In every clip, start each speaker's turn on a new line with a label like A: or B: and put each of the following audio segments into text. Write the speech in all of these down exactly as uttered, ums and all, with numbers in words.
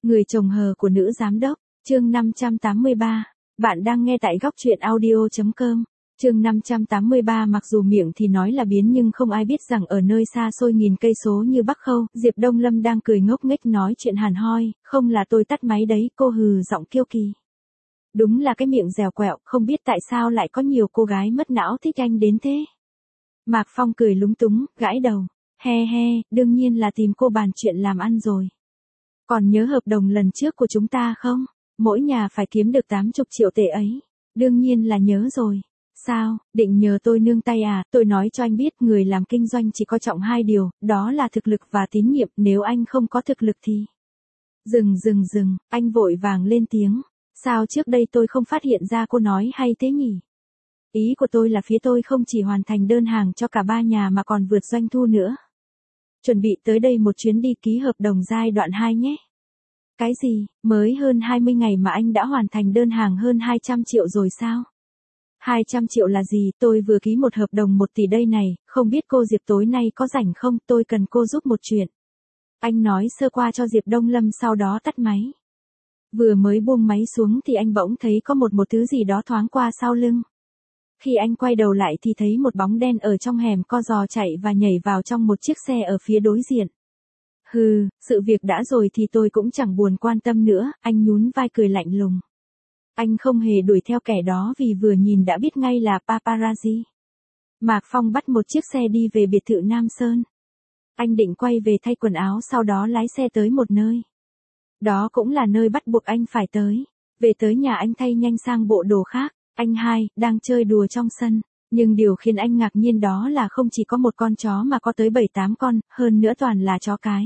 A: Người chồng hờ của nữ giám đốc, chương năm trăm tám mươi ba. Bạn đang nghe tại góc truyện audio chấm com. Chương năm trăm tám mươi ba. Mặc dù miệng thì nói là biến nhưng không ai biết rằng ở nơi xa xôi nghìn cây số như Bắc Khâu, Diệp Đông Lâm đang cười ngốc nghếch nói chuyện hàn hoi, không là tôi tắt máy đấy, cô hừ giọng kiêu kỳ. Đúng là cái miệng dẻo quẹo, không biết tại sao lại có nhiều cô gái mất não thích anh đến thế. Mạc Phong cười lúng túng, gãi đầu, he he, đương nhiên là tìm cô bàn chuyện làm ăn rồi. Còn nhớ hợp đồng lần trước của chúng ta không? Mỗi nhà phải kiếm được tám mươi triệu tệ ấy. Đương nhiên là nhớ rồi. Sao, định nhờ tôi nương tay à? Tôi nói cho anh biết, người làm kinh doanh chỉ có trọng hai điều, đó là thực lực và tín nhiệm, nếu anh không có thực lực thì... Dừng dừng dừng, anh vội vàng lên tiếng. Sao trước đây tôi không phát hiện ra cô nói hay thế nhỉ? Ý của tôi là phía tôi không chỉ hoàn thành đơn hàng cho cả ba nhà mà còn vượt doanh thu nữa. Chuẩn bị tới đây một chuyến đi ký hợp đồng giai đoạn hai nhé. Cái gì, mới hơn hai mươi ngày mà anh đã hoàn thành đơn hàng hơn hai trăm triệu rồi sao? hai trăm triệu là gì, tôi vừa ký một hợp đồng một tỷ đây này, không biết cô Diệp tối nay có rảnh không, tôi cần cô giúp một chuyện. Anh nói sơ qua cho Diệp Đông Lâm sau đó tắt máy. Vừa mới buông máy xuống thì anh bỗng thấy có một một thứ gì đó thoáng qua sau lưng. Khi anh quay đầu lại thì thấy một bóng đen ở trong hẻm co giò chạy và nhảy vào trong một chiếc xe ở phía đối diện. Hừ, sự việc đã rồi thì tôi cũng chẳng buồn quan tâm nữa, anh nhún vai cười lạnh lùng. Anh không hề đuổi theo kẻ đó vì vừa nhìn đã biết ngay là paparazzi. Mạc Phong bắt một chiếc xe đi về biệt thự Nam Sơn. Anh định quay về thay quần áo sau đó lái xe tới một nơi. Đó cũng là nơi bắt buộc anh phải tới. Về tới nhà anh thay nhanh sang bộ đồ khác. Anh hai, đang chơi đùa trong sân. Nhưng điều khiến anh ngạc nhiên đó là không chỉ có một con chó mà có tới bảy tám con, hơn nữa toàn là chó cái.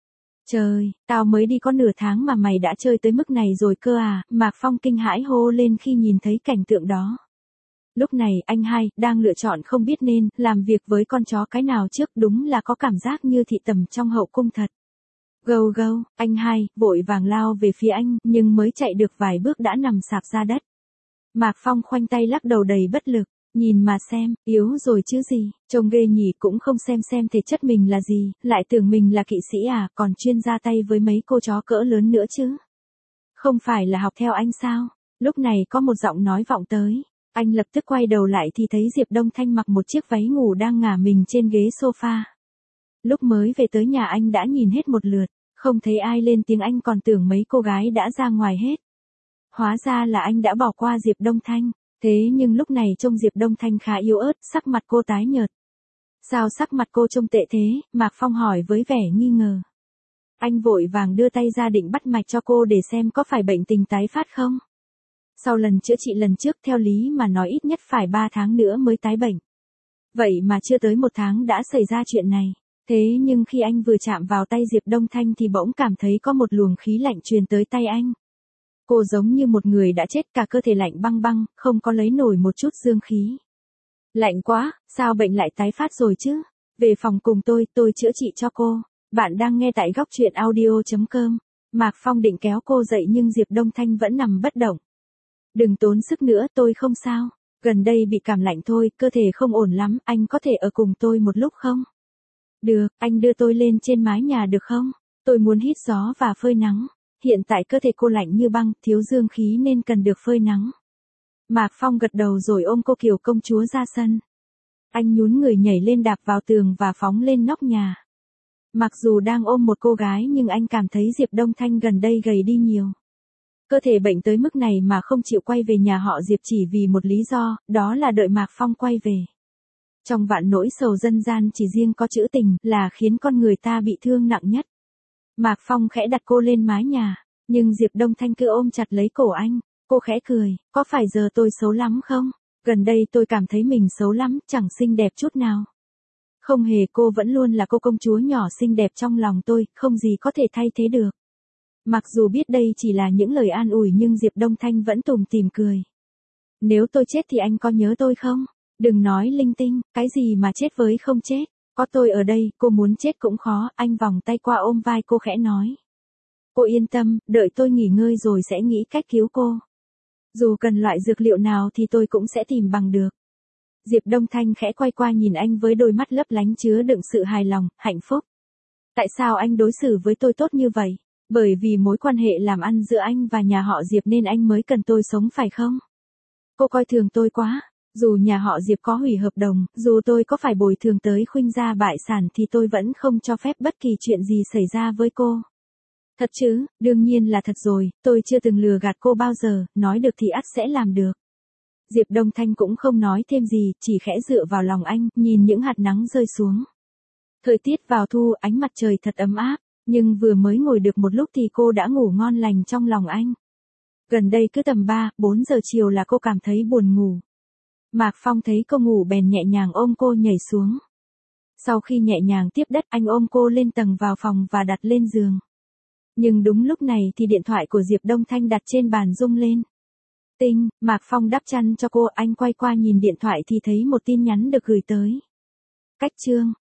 A: Trời, tao mới đi có nửa tháng mà mày đã chơi tới mức này rồi cơ à, Mạc Phong kinh hãi hô lên khi nhìn thấy cảnh tượng đó. Lúc này, anh hai, đang lựa chọn không biết nên, làm việc với con chó cái nào trước, đúng là có cảm giác như thị tầm trong hậu cung thật. Gâu gâu, anh hai, vội vàng lao về phía anh, nhưng mới chạy được vài bước đã nằm sạp ra đất. Mạc Phong khoanh tay lắc đầu đầy bất lực. Nhìn mà xem, yếu rồi chứ gì, trông ghê nhỉ, cũng không xem xem thể chất mình là gì, lại tưởng mình là kỵ sĩ à, còn chuyên ra tay với mấy cô chó cỡ lớn nữa chứ. Không phải là học theo anh sao? Lúc này có một giọng nói vọng tới, anh lập tức quay đầu lại thì thấy Diệp Đông Thanh mặc một chiếc váy ngủ đang ngả mình trên ghế sofa. Lúc mới về tới nhà anh đã nhìn hết một lượt, không thấy ai lên tiếng anh còn tưởng mấy cô gái đã ra ngoài hết. Hóa ra là anh đã bỏ qua Diệp Đông Thanh. Thế nhưng lúc này trông Diệp Đông Thanh khá yếu ớt, sắc mặt cô tái nhợt. Sao sắc mặt cô trông tệ thế? Mạc Phong hỏi với vẻ nghi ngờ. Anh vội vàng đưa tay ra định bắt mạch cho cô để xem có phải bệnh tình tái phát không. Sau lần chữa trị lần trước theo lý mà nói ít nhất phải ba tháng nữa mới tái bệnh. Vậy mà chưa tới một tháng đã xảy ra chuyện này. Thế nhưng khi anh vừa chạm vào tay Diệp Đông Thanh thì bỗng cảm thấy có một luồng khí lạnh truyền tới tay anh. Cô giống như một người đã chết, cả cơ thể lạnh băng băng, không có lấy nổi một chút dương khí. Lạnh quá, sao bệnh lại tái phát rồi chứ? Về phòng cùng tôi, tôi chữa trị cho cô. Bạn đang nghe tại góc truyện audio chấm com. Mạc Phong định kéo cô dậy nhưng Diệp Đông Thanh vẫn nằm bất động. Đừng tốn sức nữa, tôi không sao. Gần đây bị cảm lạnh thôi, cơ thể không ổn lắm, anh có thể ở cùng tôi một lúc không? Được, anh đưa tôi lên trên mái nhà được không? Tôi muốn hít gió và phơi nắng. Hiện tại cơ thể cô lạnh như băng, thiếu dương khí nên cần được phơi nắng. Mạc Phong gật đầu rồi ôm cô kiểu công chúa ra sân. Anh nhún người nhảy lên đạp vào tường và phóng lên nóc nhà. Mặc dù đang ôm một cô gái nhưng anh cảm thấy Diệp Đông Thanh gần đây gầy đi nhiều. Cơ thể bệnh tới mức này mà không chịu quay về nhà họ Diệp chỉ vì một lý do, đó là đợi Mạc Phong quay về. Trong vạn nỗi sầu dân gian chỉ riêng có chữ tình là khiến con người ta bị thương nặng nhất. Mạc Phong khẽ đặt cô lên mái nhà, nhưng Diệp Đông Thanh cứ ôm chặt lấy cổ anh, cô khẽ cười, có phải giờ tôi xấu lắm không? Gần đây tôi cảm thấy mình xấu lắm, chẳng xinh đẹp chút nào. Không hề, cô vẫn luôn là cô công chúa nhỏ xinh đẹp trong lòng tôi, không gì có thể thay thế được. Mặc dù biết đây chỉ là những lời an ủi nhưng Diệp Đông Thanh vẫn tủm tỉm cười. Nếu tôi chết thì anh có nhớ tôi không? Đừng nói linh tinh, cái gì mà chết với không chết. Có tôi ở đây, cô muốn chết cũng khó, anh vòng tay qua ôm vai cô khẽ nói. Cô yên tâm, đợi tôi nghỉ ngơi rồi sẽ nghĩ cách cứu cô. Dù cần loại dược liệu nào thì tôi cũng sẽ tìm bằng được. Diệp Đông Thanh khẽ quay qua nhìn anh với đôi mắt lấp lánh chứa đựng sự hài lòng, hạnh phúc. Tại sao anh đối xử với tôi tốt như vậy? Bởi vì mối quan hệ làm ăn giữa anh và nhà họ Diệp nên anh mới cần tôi sống phải không? Cô coi thường tôi quá. Dù nhà họ Diệp có hủy hợp đồng, dù tôi có phải bồi thường tới khuynh gia bại sản thì tôi vẫn không cho phép bất kỳ chuyện gì xảy ra với cô. Thật chứ, đương nhiên là thật rồi, tôi chưa từng lừa gạt cô bao giờ, nói được thì ắt sẽ làm được. Diệp Đông Thanh cũng không nói thêm gì, chỉ khẽ dựa vào lòng anh, nhìn những hạt nắng rơi xuống. Thời tiết vào thu, ánh mặt trời thật ấm áp, nhưng vừa mới ngồi được một lúc thì cô đã ngủ ngon lành trong lòng anh. Gần đây cứ tầm ba, bốn giờ chiều là cô cảm thấy buồn ngủ. Mạc Phong thấy cô ngủ bèn nhẹ nhàng ôm cô nhảy xuống. Sau khi nhẹ nhàng tiếp đất, anh ôm cô lên tầng vào phòng và đặt lên giường. Nhưng đúng lúc này thì điện thoại của Diệp Đông Thanh đặt trên bàn rung lên. Tinh, Mạc Phong đắp chăn cho cô, anh quay qua nhìn điện thoại thì thấy một tin nhắn được gửi tới. Cách chương.